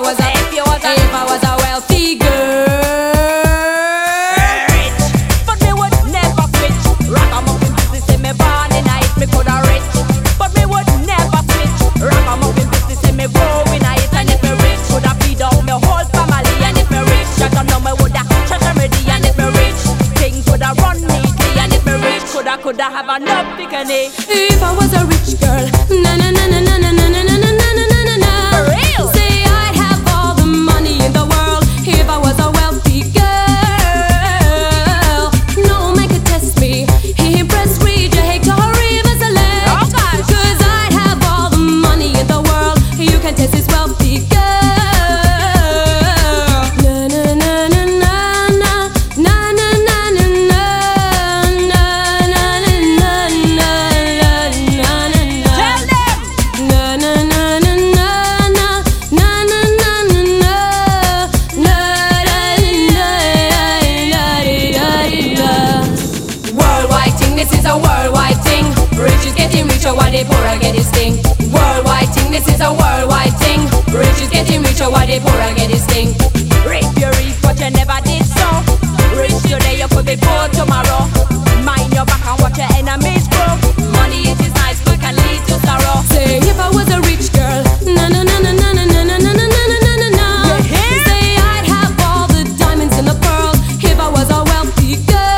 if I was a wealthy girl. But me would never switch. Ragamuffin business in me born in it, me coulda rich. But me would never switch. Ragamuffin business in me growing it, and if me rich, coulda feed out me whole family. And if me rich, I don't know me woulda treasure me the. And if me rich, things woulda run neatly. And if me rich, coulda have enough bikini. If I was a rich girl, na na na na na na na na na na na na na. For real? Say I'd have all the money in the world if I was a wealthy girl. No man could test me. He impressed read your hate or even select. Oh gosh. 'Cause I'd have all the money in the world. You can test this wealthy girl. Na na na na na na na na na na na na na na na na. Tell them. Na na na na na na na na na na na. Worldwide thing, this is a worldwide thing. Rich is getting richer while the poor are getting sting. Worldwide thing, this is a worldwide thing. Rich is getting richer while the poor are getting sting. Reap you reap what you never did so. Rich today, you could be poor tomorrow. Mind your back and watch your enemies grow. Money it is nice but can lead to sorrow. Say if I was a rich girl, na na na na na na na na na na na na na. You hear? Say I'd have all the diamonds in the world if I was a wealthy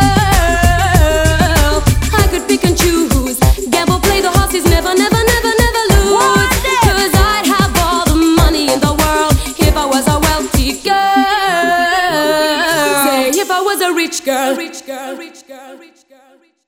girl. I could pick and choose, gamble, play the horses, never, never, never, never lose. What then? 'Cause I'd have all the money in the world if I was a wealthy girl. Say if I was a rich girl, rich girl, rich girl, rich girl, rich girl.